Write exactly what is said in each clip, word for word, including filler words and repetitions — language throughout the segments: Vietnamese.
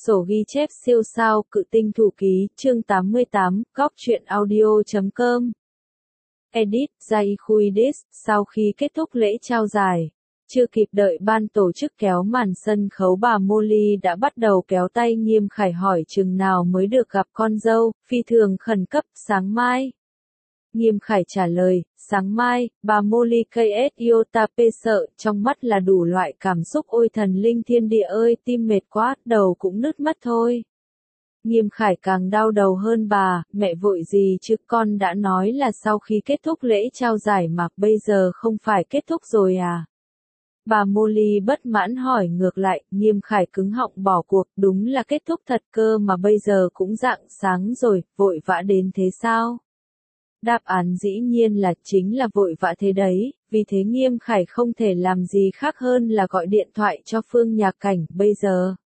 Sổ ghi chép siêu sao, Cự tinh thủ ký, chương tám mươi tám, góc truyện audio chấm com. Edit, Zaihuidis, sau khi kết thúc lễ trao giải, chưa kịp đợi ban tổ chức kéo màn sân khấu, bà Molly đã bắt đầu kéo tay Nghiêm Khải hỏi chừng nào mới được gặp con dâu, phi thường khẩn cấp, sáng mai. Nghiêm Khải trả lời, sáng mai. Bà Molly Kyotape sợ, trong mắt là đủ loại cảm xúc, ôi thần linh thiên địa ơi, tim mệt quá, đầu cũng nứt mất thôi. Nghiêm Khải càng đau đầu hơn bà, mẹ vội gì chứ, con đã nói là sau khi kết thúc lễ trao giải mà, bây giờ không phải kết thúc rồi à? Bà Molly bất mãn hỏi ngược lại, Nghiêm Khải cứng họng bỏ cuộc, đúng là kết thúc thật cơ mà bây giờ cũng rạng sáng rồi, vội vã đến thế sao? Đáp án dĩ nhiên là chính là vội vã thế đấy, vì thế Nghiêm Khải không thể làm gì khác hơn là gọi điện thoại cho Phương Nhạc Cảnh, bây giờ.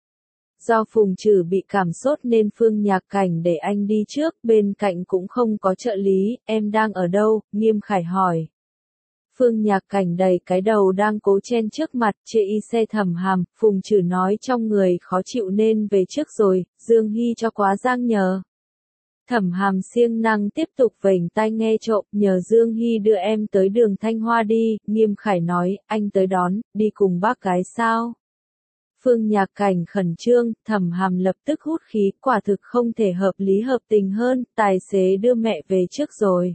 Do Phùng Trử bị cảm sốt nên Phương Nhạc Cảnh để anh đi trước, bên cạnh cũng không có trợ lý, em đang ở đâu, Nghiêm Khải hỏi. Phương Nhạc Cảnh đầy cái đầu đang cố chen trước mặt, chê y xe Thẩm Hàm, Phùng Trử nói trong người khó chịu nên về trước rồi, Dương Hy cho quá giang nhờ. Thẩm Hàm siêng năng tiếp tục vểnh tai nghe trộm, nhờ Dương Hy đưa em tới đường Thanh Hoa đi, Nghiêm Khải nói, anh tới đón, đi cùng bác gái sao? Phương Nhạc Cảnh khẩn trương, Thẩm Hàm lập tức hút khí, quả thực không thể hợp lý hợp tình hơn, tài xế đưa mẹ về trước rồi.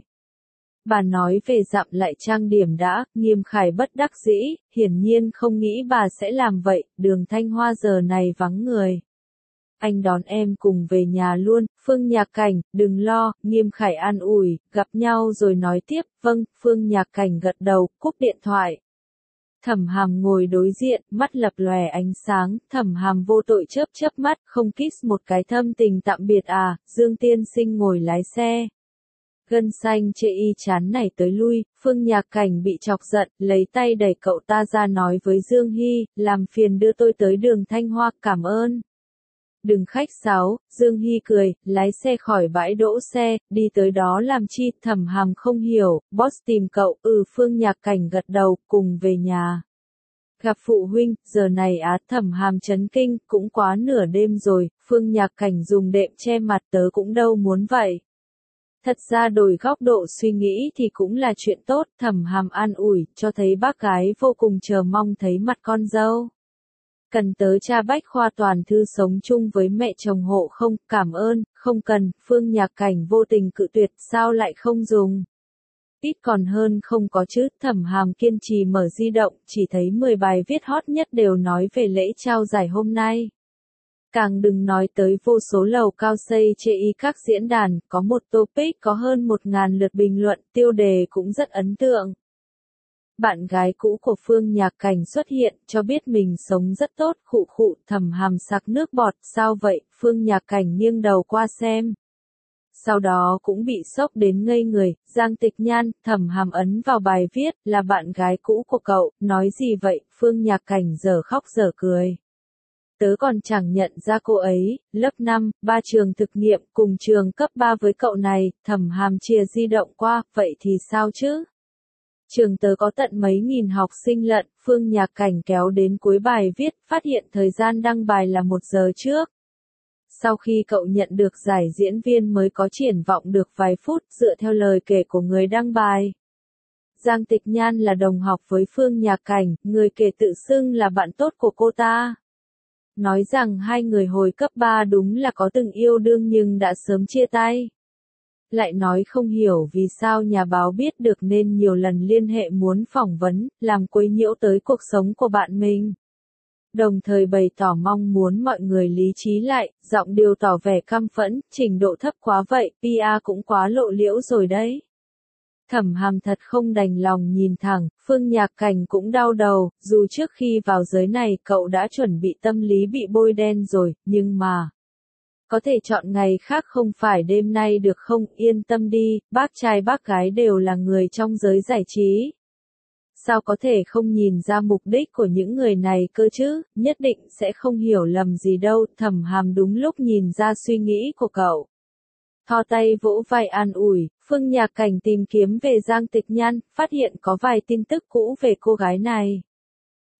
Bà nói về dặm lại trang điểm đã, Nghiêm Khải bất đắc dĩ, hiển nhiên không nghĩ bà sẽ làm vậy, đường Thanh Hoa giờ này vắng người. Anh đón em cùng về nhà luôn, Phương Nhạc Cảnh, đừng lo, Nghiêm Khải an ủi, gặp nhau rồi nói tiếp, vâng, Phương Nhạc Cảnh gật đầu, cúp điện thoại. Thẩm Hàm ngồi đối diện, mắt lập lòe ánh sáng, Thẩm Hàm vô tội chớp chớp mắt, không kiss một cái thâm tình tạm biệt à, Dương tiên sinh ngồi lái xe. Gân xanh chê y chán này tới lui, Phương Nhạc Cảnh bị chọc giận, lấy tay đẩy cậu ta ra nói với Dương Hy, làm phiền đưa tôi tới đường Thanh Hoa, cảm ơn. Đừng khách sáo, Dương Hy cười, lái xe khỏi bãi đỗ xe, đi tới đó làm chi, Thẩm Hàm không hiểu, boss tìm cậu, ừ Phương Nhạc Cảnh gật đầu, cùng về nhà. Gặp phụ huynh, giờ này á, Thẩm Hàm chấn kinh, cũng quá nửa đêm rồi, Phương Nhạc Cảnh dùng đệm che mặt, tớ cũng đâu muốn vậy. Thật ra đổi góc độ suy nghĩ thì cũng là chuyện tốt, Thẩm Hàm an ủi, cho thấy bác gái vô cùng chờ mong thấy mặt con dâu. Cần tớ tra bách khoa toàn thư sống chung với mẹ chồng hộ không, cảm ơn, không cần, Phương Nhạc Cảnh vô tình cự tuyệt, sao lại không dùng. Ít còn hơn không có chứ, Thẩm Hàm kiên trì mở di động, chỉ thấy mười bài viết hot nhất đều nói về lễ trao giải hôm nay. Càng đừng nói tới vô số lầu cao xây chê y các diễn đàn, có một topic có hơn một ngàn lượt bình luận, tiêu đề cũng rất ấn tượng. Bạn gái cũ của Phương Nhạc Cảnh xuất hiện, cho biết mình sống rất tốt, khụ khụ, Thẩm Hàm sặc nước bọt, sao vậy, Phương Nhạc Cảnh nghiêng đầu qua xem. Sau đó cũng bị sốc đến ngây người, Giang Tịch Nhan, Thẩm Hàm ấn vào bài viết, là bạn gái cũ của cậu, nói gì vậy, Phương Nhạc Cảnh dở khóc dở cười. Tớ còn chẳng nhận ra cô ấy, lớp năm, ba trường thực nghiệm, cùng trường cấp ba với cậu này, Thẩm Hàm chìa di động qua, vậy thì sao chứ? Trường tớ có tận mấy nghìn học sinh lận, Phương Nhạc Cảnh kéo đến cuối bài viết, phát hiện thời gian đăng bài là một giờ trước. Sau khi cậu nhận được giải diễn viên mới có triển vọng được vài phút, dựa theo lời kể của người đăng bài. Giang Tịch Nhan là đồng học với Phương Nhạc Cảnh, người kể tự xưng là bạn tốt của cô ta. Nói rằng hai người hồi cấp ba đúng là có từng yêu đương nhưng đã sớm chia tay. Lại nói không hiểu vì sao nhà báo biết được nên nhiều lần liên hệ muốn phỏng vấn, làm quấy nhiễu tới cuộc sống của bạn mình. Đồng thời bày tỏ mong muốn mọi người lý trí lại, giọng điệu tỏ vẻ căm phẫn, trình độ thấp quá vậy, pê e cũng quá lộ liễu rồi đấy. Thẩm Hàm thật không đành lòng nhìn thẳng, Phương Nhạc Cảnh cũng đau đầu, dù trước khi vào giới này cậu đã chuẩn bị tâm lý bị bôi đen rồi, nhưng mà... Có thể chọn ngày khác không phải đêm nay được không, yên tâm đi, bác trai bác gái đều là người trong giới giải trí. Sao có thể không nhìn ra mục đích của những người này cơ chứ, nhất định sẽ không hiểu lầm gì đâu, Thẩm Hàm đúng lúc nhìn ra suy nghĩ của cậu. Thò tay vỗ vai an ủi, Phương Nhạc Cảnh tìm kiếm về Giang Tịch Nhan, phát hiện có vài tin tức cũ về cô gái này.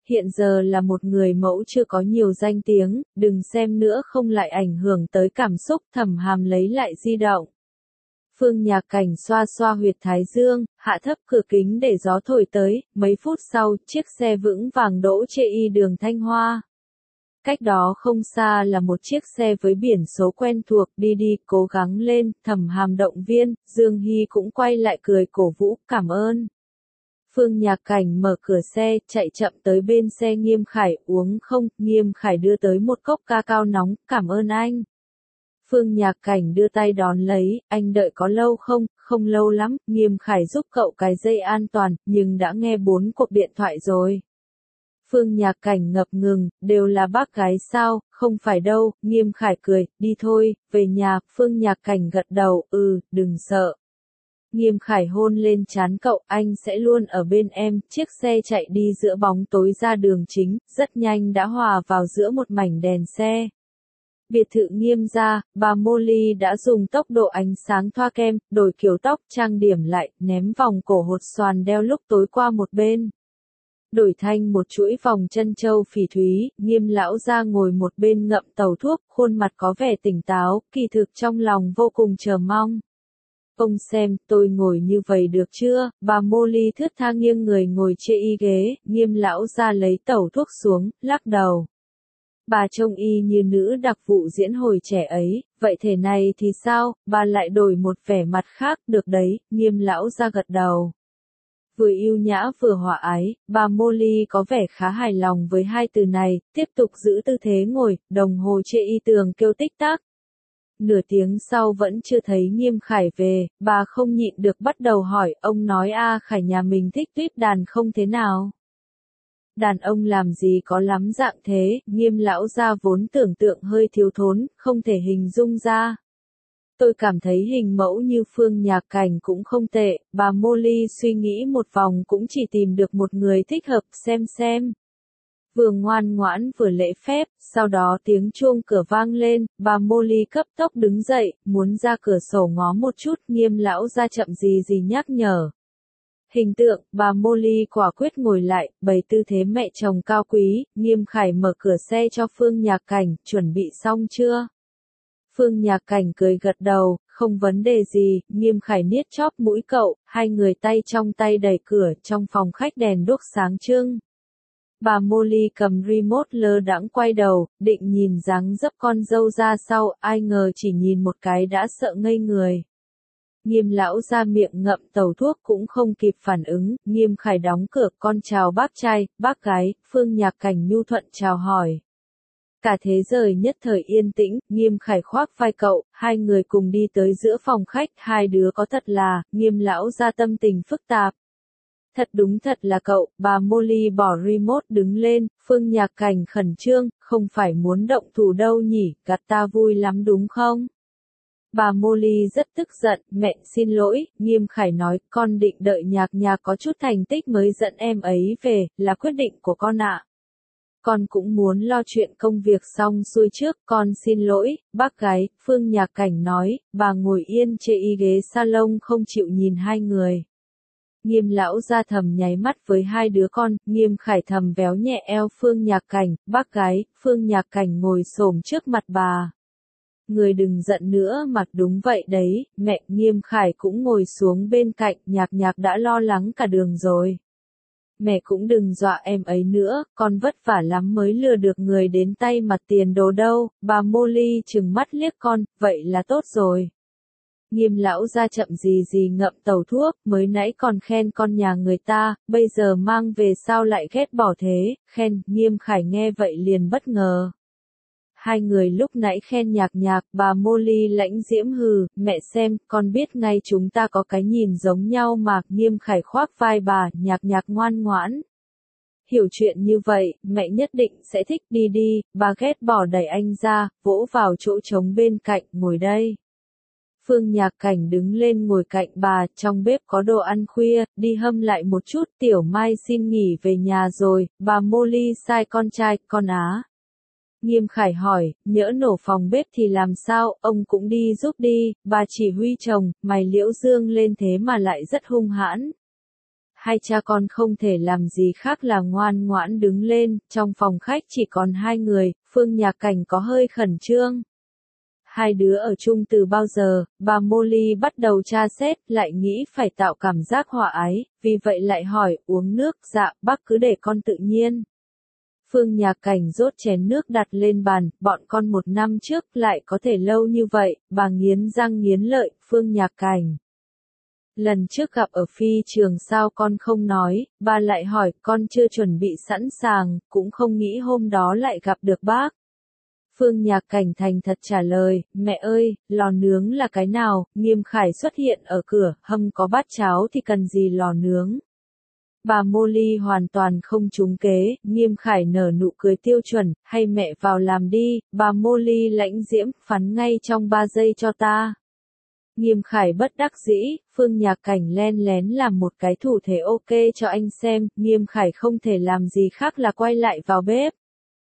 hiện giờ là một người mẫu chưa có nhiều danh tiếng, đừng xem nữa không lại ảnh hưởng tới cảm xúc. Thẩm Hàm lấy lại di động. Phương Nhạc Cảnh xoa xoa huyệt thái dương, hạ thấp cửa kính để gió thổi tới, mấy phút sau, chiếc xe vững vàng đỗ trên y đường Thanh Hoa. Cách đó không xa là một chiếc xe với biển số quen thuộc, đi đi, cố gắng lên. Thẩm Hàm động viên, Dương Hy cũng quay lại cười cổ vũ, cảm ơn. Phương Nhạc Cảnh mở cửa xe, chạy chậm tới bên xe Nghiêm Khải, uống không? Nghiêm Khải đưa tới một cốc ca cao nóng, cảm ơn anh. Phương Nhạc Cảnh đưa tay đón lấy, anh đợi có lâu không? Không lâu lắm. Nghiêm Khải giúp cậu cái dây an toàn, nhưng đã nghe bốn cuộc điện thoại rồi. Phương Nhạc Cảnh ngập ngừng, đều là bác gái sao? Không phải đâu. Nghiêm Khải cười, đi thôi, về nhà. Phương Nhạc Cảnh gật đầu, ừ, đừng sợ. Nghiêm Khải hôn lên trán cậu, anh sẽ luôn ở bên em. Chiếc xe chạy đi giữa bóng tối ra đường chính, rất nhanh đã hòa vào giữa một mảnh đèn xe. Biệt thự Nghiêm gia, bà Molly đã dùng tốc độ ánh sáng thoa kem, đổi kiểu tóc, trang điểm lại, ném vòng cổ hột xoàn đeo lúc tối qua một bên. Đổi thành một chuỗi vòng chân châu phỉ thúy, Nghiêm lão gia ngồi một bên ngậm tàu thuốc, khuôn mặt có vẻ tỉnh táo, kỳ thực trong lòng vô cùng chờ mong. Ông xem, tôi ngồi như vậy được chưa? Bà Molly thướt tha nghiêng người ngồi trên y ghế, Nghiêm lão gia lấy tẩu thuốc xuống, lắc đầu. Bà trông y như nữ đặc vụ diễn hồi trẻ ấy, vậy thế này thì sao? Bà lại đổi một vẻ mặt khác, được đấy. Nghiêm lão gia gật đầu. Vừa yêu nhã vừa hòa ái, bà Molly có vẻ khá hài lòng với hai từ này, tiếp tục giữ tư thế ngồi, đồng hồ trên y tường kêu tích tắc. Nửa tiếng sau vẫn chưa thấy Nghiêm Khải về, bà không nhịn được bắt đầu hỏi, ông nói a Khải nhà mình thích tuyết đàn không thế nào? Đàn ông làm gì có lắm dạng thế, Nghiêm lão gia vốn tưởng tượng hơi thiếu thốn, không thể hình dung ra. Tôi cảm thấy hình mẫu như Phương Nhạc Cảnh cũng không tệ, bà Molly suy nghĩ một vòng cũng chỉ tìm được một người thích hợp, xem xem. Vừa ngoan ngoãn vừa lễ phép, sau đó tiếng chuông cửa vang lên, bà Molly cấp tốc đứng dậy, muốn ra cửa sổ ngó một chút. Nghiêm lão gia chậm gì gì nhắc nhở. Hình tượng, bà Molly quả quyết ngồi lại, bày tư thế mẹ chồng cao quý. Nghiêm Khải mở cửa xe cho Phương Nhạc Cảnh, chuẩn bị xong chưa? Phương Nhạc Cảnh cười gật đầu, không vấn đề gì. Nghiêm Khải niết chóp mũi cậu, hai người tay trong tay đẩy cửa, trong phòng khách đèn đuốc sáng trưng. Bà Molly cầm remote lơ đãng quay đầu, định nhìn dáng dấp con dâu ra sau, ai ngờ chỉ nhìn một cái đã sợ ngây người. Nghiêm lão ra miệng ngậm tàu thuốc cũng không kịp phản ứng, Nghiêm Khải đóng cửa, con chào bác trai, bác gái. Phương Nhạc Cảnh nhu thuận chào hỏi. Cả thế giới nhất thời yên tĩnh, Nghiêm Khải khoác vai cậu, hai người cùng đi tới giữa phòng khách, hai đứa có thật là, Nghiêm lão ra tâm tình phức tạp. Thật đúng thật là cậu, bà Molly bỏ remote đứng lên, Phương Nhạc Cảnh khẩn trương, không phải muốn động thủ đâu nhỉ, gạt ta vui lắm đúng không? Bà Molly rất tức giận, mẹ xin lỗi, Nghiêm Khải nói, con định đợi Nhạc Nhạc có chút thành tích mới dẫn em ấy về, là quyết định của con ạ. Con cũng muốn lo chuyện công việc xong xuôi trước, con xin lỗi, bác gái. Phương Nhạc Cảnh nói, bà ngồi yên trên y ghế salon không chịu nhìn hai người. Nghiêm lão ra thầm nháy mắt với hai đứa con, Nghiêm Khải thầm véo nhẹ eo Phương Nhạc Cảnh, bác gái. Phương Nhạc Cảnh ngồi xổm trước mặt bà. Người đừng giận nữa mà, đúng vậy đấy, mẹ. Nghiêm Khải cũng ngồi xuống bên cạnh, Nhạc Nhạc đã lo lắng cả đường rồi. Mẹ cũng đừng dọa em ấy nữa, con vất vả lắm mới lừa được người đến tay mặt tiền đồ đâu. Bà Molly trừng mắt liếc con, vậy là tốt rồi. Nghiêm lão ra chậm gì gì ngậm tàu thuốc, mới nãy còn khen con nhà người ta, bây giờ mang về sao lại ghét bỏ thế, khen. Nghiêm Khải nghe vậy liền bất ngờ. Hai người lúc nãy khen Nhạc Nhạc, bà Molly lãnh diễm hừ, mẹ xem, con biết ngay chúng ta có cái nhìn giống nhau mà. Nghiêm Khải khoác vai bà, Nhạc Nhạc ngoan ngoãn. Hiểu chuyện như vậy, mẹ nhất định sẽ thích, đi đi. Bà ghét bỏ đẩy anh ra, vỗ vào chỗ trống bên cạnh, ngồi đây. Phương Nhạc Cảnh đứng lên ngồi cạnh bà, trong bếp có đồ ăn khuya, đi hâm lại một chút. Tiểu Mai xin nghỉ về nhà rồi, bà Molly sai con trai, con á. Nghiêm Khải hỏi, nhỡ nổ phòng bếp thì làm sao, ông cũng đi giúp đi. Bà chỉ huy chồng, mày liễu dương lên thế mà lại rất hung hãn. hai cha con không thể làm gì khác là ngoan ngoãn đứng lên, trong phòng khách chỉ còn hai người, Phương Nhạc Cảnh có hơi khẩn trương. Hai đứa ở chung từ bao giờ, bà Molly bắt đầu tra xét, lại nghĩ phải tạo cảm giác hòa ái, vì vậy lại hỏi, uống nước, dạ, bác cứ để con tự nhiên. Phương Nhạc Cảnh rót chén nước đặt lên bàn, bọn con một năm trước lại có thể lâu như vậy, bà nghiến răng nghiến lợi, Phương Nhạc Cảnh. Lần trước gặp ở phi trường sao con không nói, bà lại hỏi, con chưa chuẩn bị sẵn sàng, cũng không nghĩ hôm đó lại gặp được bác. Phương Nhạc Cảnh thành thật trả lời, mẹ ơi, lò nướng là cái nào, Nghiêm Khải xuất hiện ở cửa, hâm có bát cháo thì cần gì lò nướng. Bà Molly hoàn toàn không trúng kế, Nghiêm Khải nở nụ cười tiêu chuẩn, hay mẹ vào làm đi, bà Molly lãnh diễm, phắn ngay trong ba giây cho ta. Nghiêm Khải bất đắc dĩ, Phương Nhạc Cảnh len lén làm một cái thủ thế ok cho anh xem, Nghiêm Khải không thể làm gì khác là quay lại vào bếp.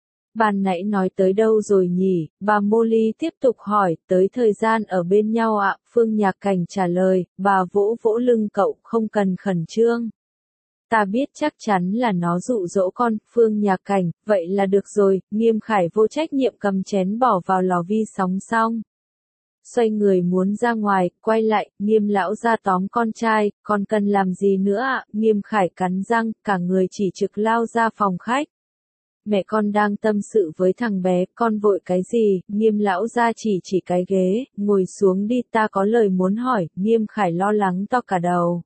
Ban nãy nói tới đâu rồi nhỉ, bà Molly tiếp tục hỏi, tới thời gian ở bên nhau ạ, Phương Nhạc Cảnh trả lời, bà vỗ vỗ lưng cậu, không cần khẩn trương. Ta biết chắc chắn là nó dụ dỗ con, Phương Nhạc Cảnh, vậy là được rồi, Nghiêm Khải vô trách nhiệm cầm chén bỏ vào lò vi sóng xong. Xoay người muốn ra ngoài, quay lại, Nghiêm lão ra tóm con trai, con cần làm gì nữa ạ, Nghiêm Khải cắn răng, cả người chỉ trực lao ra phòng khách. Mẹ con đang tâm sự với thằng bé, con vội cái gì, Nghiêm lão ra chỉ chỉ cái ghế, ngồi xuống đi ta có lời muốn hỏi, Nghiêm Khải lo lắng to cả đầu.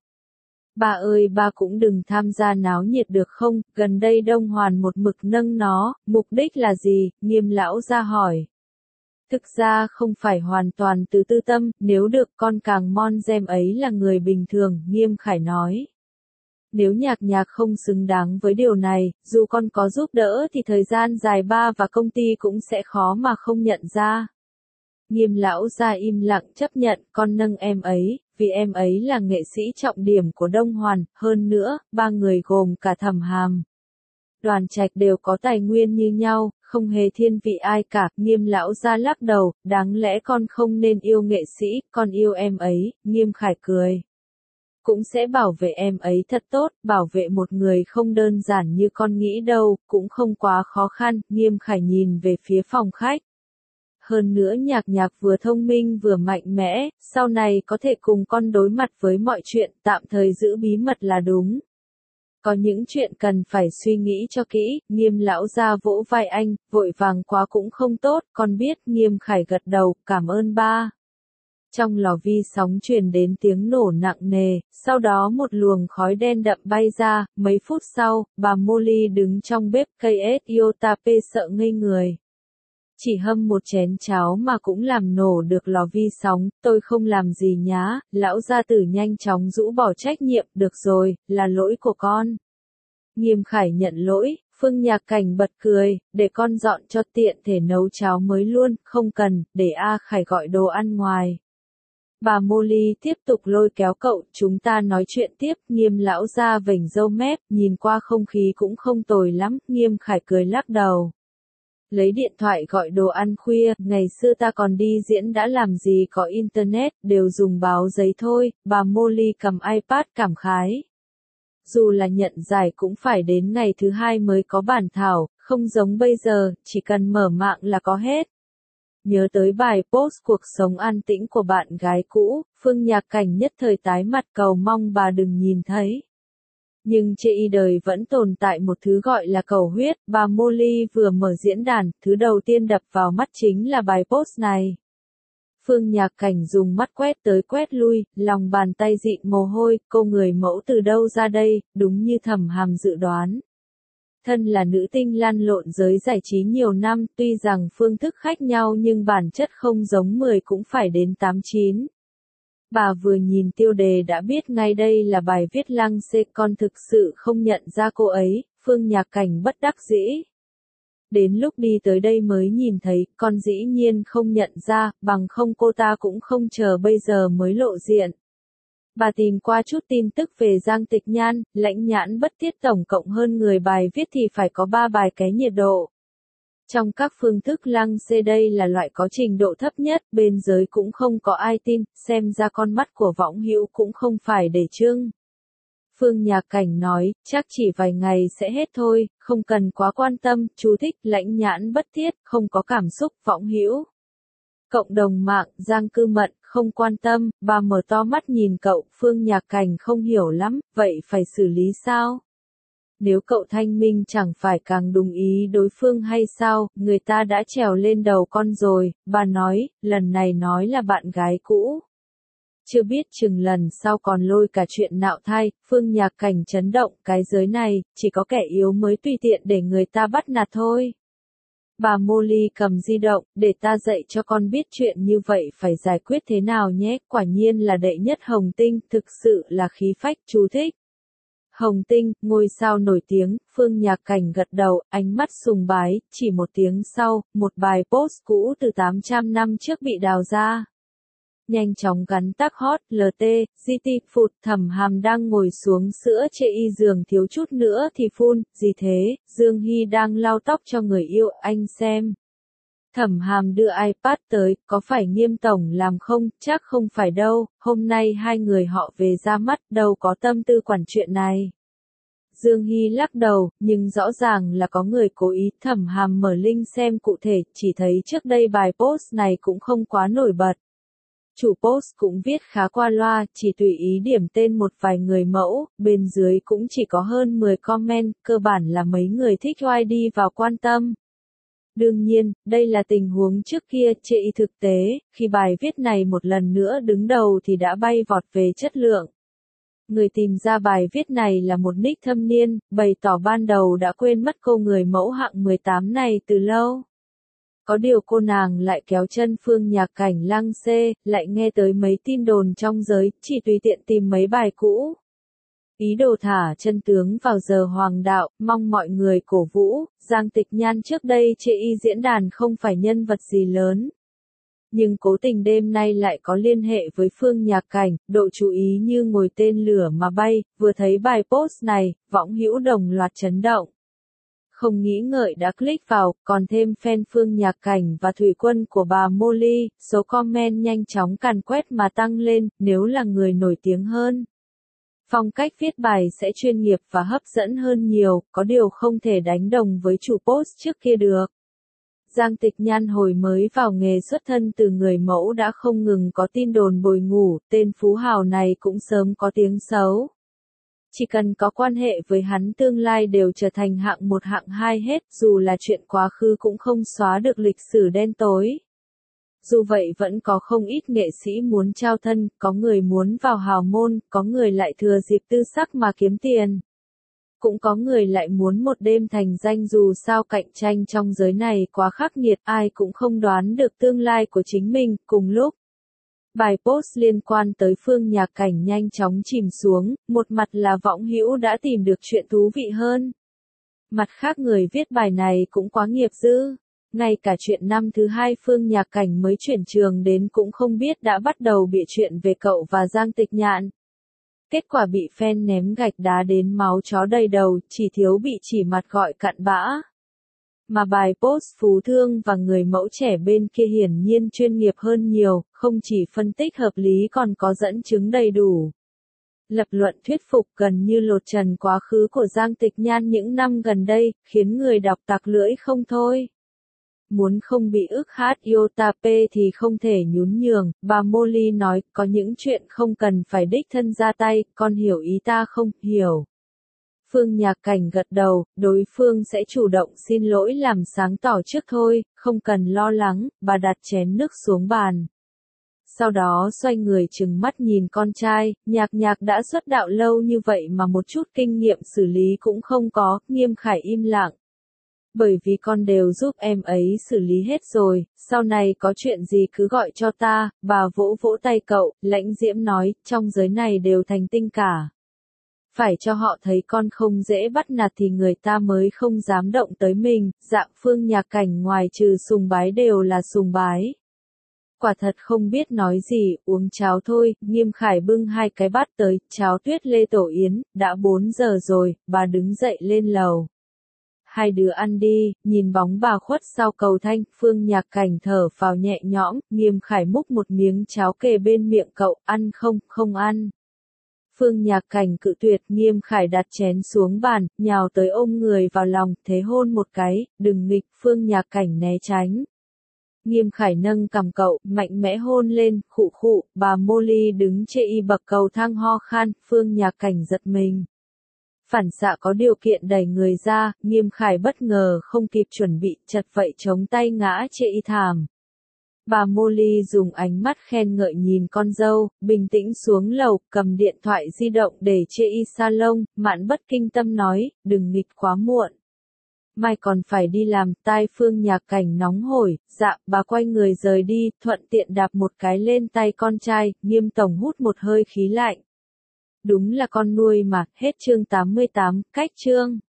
Ba ơi ba cũng đừng tham gia náo nhiệt được không, gần đây Đông Hoàn một mực nâng nó, mục đích là gì, Nghiêm lão ra hỏi. Thực ra không phải hoàn toàn từ tư tâm, nếu được con càng mon gem ấy là người bình thường, Nghiêm Khải nói. Nếu Nhạc Nhạc không xứng đáng với điều này, dù con có giúp đỡ thì thời gian dài ba và công ty cũng sẽ khó mà không nhận ra. Nghiêm lão ra im lặng chấp nhận, con nâng em ấy, vì em ấy là nghệ sĩ trọng điểm của Đông Hoàn, hơn nữa, ba người gồm cả Thẩm Hàm. Đoàn Trạch đều có tài nguyên như nhau, không hề thiên vị ai cả, Nghiêm lão ra lắc đầu, đáng lẽ con không nên yêu nghệ sĩ, con yêu em ấy, Nghiêm Khải cười. Cũng sẽ bảo vệ em ấy thật tốt, bảo vệ một người không đơn giản như con nghĩ đâu, cũng không quá khó khăn, Nghiêm Khải nhìn về phía phòng khách. Hơn nữa Nhạc Nhạc vừa thông minh vừa mạnh mẽ, sau này có thể cùng con đối mặt với mọi chuyện, tạm thời giữ bí mật là đúng. Có những chuyện cần phải suy nghĩ cho kỹ, Nghiêm lão ra vỗ vai anh, vội vàng quá cũng không tốt, con biết, Nghiêm Khải gật đầu, cảm ơn ba. Trong lò vi sóng truyền đến tiếng nổ nặng nề, sau đó một luồng khói đen đậm bay ra, mấy phút sau, bà Molly đứng trong bếp ca ét Yotape sợ ngây người. Chỉ hâm một chén cháo mà cũng làm nổ được lò vi sóng, tôi không làm gì nhá, lão gia tử nhanh chóng rũ bỏ trách nhiệm, được rồi, là lỗi của con. Nghiêm Khải nhận lỗi, Phương Nhạc Cảnh bật cười, để con dọn cho tiện thể nấu cháo mới luôn, không cần, để A Khải gọi đồ ăn ngoài. Bà Molly tiếp tục lôi kéo cậu, chúng ta nói chuyện tiếp, Nghiêm lão ra vểnh râu mép, nhìn qua không khí cũng không tồi lắm, Nghiêm Khải cười lắc đầu. Lấy điện thoại gọi đồ ăn khuya, ngày xưa ta còn đi diễn đã làm gì có internet, đều dùng báo giấy thôi, bà Molly cầm iPad cảm khái. Dù là nhận giải cũng phải đến ngày thứ hai mới có bản thảo, không giống bây giờ, chỉ cần mở mạng là có hết. Nhớ tới bài post cuộc sống an tĩnh của bạn gái cũ, Phương Nhạc Cảnh nhất thời tái mặt cầu mong bà đừng nhìn thấy. Nhưng chê y đời vẫn tồn tại một thứ gọi là cầu huyết, bà Molly vừa mở diễn đàn, thứ đầu tiên đập vào mắt chính là bài post này. Phương Nhạc Cảnh dùng mắt quét tới quét lui, lòng bàn tay dịn mồ hôi, cô người mẫu từ đâu ra đây, đúng như Thẩm Hàm dự đoán. Thân là nữ tinh lăn lộn giới giải trí nhiều năm, tuy rằng phương thức khác nhau nhưng bản chất không giống mười cũng phải đến tám chín. Bà vừa nhìn tiêu đề đã biết ngay đây là bài viết lăng xê, con thực sự không nhận ra cô ấy, Phương Nhạc Cảnh bất đắc dĩ. Đến lúc đi tới đây mới nhìn thấy, con dĩ nhiên không nhận ra, bằng không cô ta cũng không chờ bây giờ mới lộ diện. Bà tìm qua chút tin tức về Giang Tịch Nhan, lãnh nhãn bất tiết tổng cộng hơn mười bài viết thì phải có ba bài ké nhiệt độ. Trong các phương thức lăng xê đây là loại có trình độ thấp nhất, bên dưới cũng không có ai tin, xem ra con mắt của võng hữu cũng không phải để trưng. Phương Nhạc Cảnh nói, chắc chỉ vài ngày sẽ hết thôi, không cần quá quan tâm, chú thích, lãnh nhãn bất thiết, không có cảm xúc, võng hữu. Cộng đồng mạng, Giang Cư Mận, không quan tâm, bà mở to mắt nhìn cậu, Phương Nhạc Cảnh không hiểu lắm, vậy phải xử lý sao? Nếu cậu thanh minh chẳng phải càng đúng ý đối phương hay sao, người ta đã trèo lên đầu con rồi, bà nói, lần này nói là bạn gái cũ. Chưa biết chừng lần sau còn lôi cả chuyện nạo thai, Phương Nhạc Cảnh chấn động, cái giới này, chỉ có kẻ yếu mới tùy tiện để người ta bắt nạt thôi. Bà Molly cầm di động, để ta dạy cho con biết chuyện như vậy phải giải quyết thế nào nhé, quả nhiên là đệ nhất Hồng Tinh, thực sự là khí phách, chú thích. Hồng Tinh, ngôi sao nổi tiếng, Phương Nhạc Cảnh gật đầu, ánh mắt sùng bái, chỉ một tiếng sau, một bài post cũ từ tám trăm năm trước bị đào ra. Nhanh chóng gắn tag hot, lờ tê, giê tê, phụt, Thẩm Hàm đang ngồi xuống sữa chê y giường thiếu chút nữa thì phun, gì thế, Dương Hy đang lau tóc cho người yêu, anh xem. Thẩm Hàm đưa iPad tới, có phải Nghiêm tổng làm không, chắc không phải đâu, hôm nay hai người họ về ra mắt, đâu có tâm tư quản chuyện này. Dương Hy lắc đầu, nhưng rõ ràng là có người cố ý, Thẩm Hàm mở link xem cụ thể, chỉ thấy trước đây bài post này cũng không quá nổi bật. Chủ post cũng viết khá qua loa, chỉ tùy ý điểm tên một vài người mẫu, bên dưới cũng chỉ có hơn mười comment, cơ bản là mấy người thích oai đi vào quan tâm. Đương nhiên, đây là tình huống trước kia, chê y thực tế, khi bài viết này một lần nữa đứng đầu thì đã bay vọt về chất lượng. Người tìm ra bài viết này là một nick thâm niên, bày tỏ ban đầu đã quên mất cô người mẫu hạng mười tám này từ lâu. Có điều cô nàng lại kéo chân Phương Nhạc Cảnh lăng xê, lại nghe tới mấy tin đồn trong giới, chỉ tùy tiện tìm mấy bài cũ. Ý đồ thả chân tướng vào giờ hoàng đạo, mong mọi người cổ vũ, Giang Tịch Nhan trước đây chê y diễn đàn không phải nhân vật gì lớn. Nhưng cố tình đêm nay lại có liên hệ với Phương Nhạc Cảnh, độ chú ý như ngồi tên lửa mà bay, vừa thấy bài post này, võng hữu đồng loạt chấn động. Không nghĩ ngợi đã click vào, còn thêm fan Phương Nhạc Cảnh và thủy quân của bà Molly, số comment nhanh chóng càn quét mà tăng lên, nếu là người nổi tiếng hơn. Phong cách viết bài sẽ chuyên nghiệp và hấp dẫn hơn nhiều, có điều không thể đánh đồng với chủ post trước kia được. Giang Tịch Nhan hồi mới vào nghề xuất thân từ người mẫu đã không ngừng có tin đồn bồi ngủ, tên phú hào này cũng sớm có tiếng xấu. Chỉ cần có quan hệ với hắn tương lai đều trở thành hạng một hạng hai hết, dù là chuyện quá khứ cũng không xóa được lịch sử đen tối. Dù vậy vẫn có không ít nghệ sĩ muốn trao thân, có người muốn vào hào môn, có người lại thừa dịp tư sắc mà kiếm tiền. Cũng có người lại muốn một đêm thành danh dù sao cạnh tranh trong giới này quá khắc nghiệt, ai cũng không đoán được tương lai của chính mình, cùng lúc. Bài post liên quan tới Phương Nhạc Cảnh nhanh chóng chìm xuống, một mặt là võng hữu đã tìm được chuyện thú vị hơn. Mặt khác người viết bài này cũng quá nghiệp dư. Ngay cả chuyện năm thứ hai Phương Nhạc Cảnh mới chuyển trường đến cũng không biết đã bắt đầu bịa chuyện về cậu và Giang Tịch Nhạn. Kết quả bị fan ném gạch đá đến máu chó đầy đầu, chỉ thiếu bị chỉ mặt gọi cặn bã. Mà bài post phú thương và người mẫu trẻ bên kia hiển nhiên chuyên nghiệp hơn nhiều, không chỉ phân tích hợp lý còn có dẫn chứng đầy đủ. Lập luận thuyết phục gần như lột trần quá khứ của Giang Tịch Nhan những năm gần đây, khiến người đọc tặc lưỡi không thôi. Muốn không bị ức hát iota P thì không thể nhún nhường, bà Molly nói, có những chuyện không cần phải đích thân ra tay, con hiểu ý ta không, hiểu. Phương Nhạc Cảnh gật đầu, đối phương sẽ chủ động xin lỗi làm sáng tỏ trước thôi, không cần lo lắng, bà đặt chén nước xuống bàn. Sau đó xoay người trừng mắt nhìn con trai, Nhạc Nhạc đã xuất đạo lâu như vậy mà một chút kinh nghiệm xử lý cũng không có, Nghiêm Khải im lặng. Bởi vì con đều giúp em ấy xử lý hết rồi, sau này có chuyện gì cứ gọi cho ta, bà vỗ vỗ tay cậu, Lãnh Diễm nói, trong giới này đều thành tinh cả. Phải cho họ thấy con không dễ bắt nạt thì người ta mới không dám động tới mình, dạng Phương Nhạc Cảnh ngoài trừ sùng bái đều là sùng bái. Quả thật không biết nói gì, uống cháo thôi, Nghiêm Khải bưng hai cái bát tới, cháo tuyết lê tổ yến, đã bốn giờ rồi, bà đứng dậy lên lầu. Hai đứa ăn đi, nhìn bóng bà khuất sau cầu thanh, Phương Nhạc Cảnh thở phào nhẹ nhõm, Nghiêm Khải múc một miếng cháo kề bên miệng cậu, ăn không, không ăn. Phương Nhạc Cảnh cự tuyệt, Nghiêm Khải đặt chén xuống bàn, nhào tới ôm người vào lòng, thế hôn một cái, đừng nghịch, Phương Nhạc Cảnh né tránh. Nghiêm Khải nâng cằm cậu, mạnh mẽ hôn lên, khụ khụ, bà Molly đứng chê y bậc cầu thang ho khan, Phương Nhạc Cảnh giật mình. Phản xạ có điều kiện đẩy người ra, Nghiêm Khải bất ngờ không kịp chuẩn bị, chật vậy chống tay ngã chê y thảm. Bà Molly dùng ánh mắt khen ngợi nhìn con dâu, bình tĩnh xuống lầu, cầm điện thoại di động để chê y salon, Mạn Bất Kinh Tâm nói, đừng nghịch quá muộn. Mai còn phải đi làm, tai Phương Nhạc Cảnh nóng hổi, dạ, bà quay người rời đi, thuận tiện đạp một cái lên tay con trai, Nghiêm tổng hút một hơi khí lạnh. Đúng là con nuôi mà, hết chương tám mươi tám, cách chương.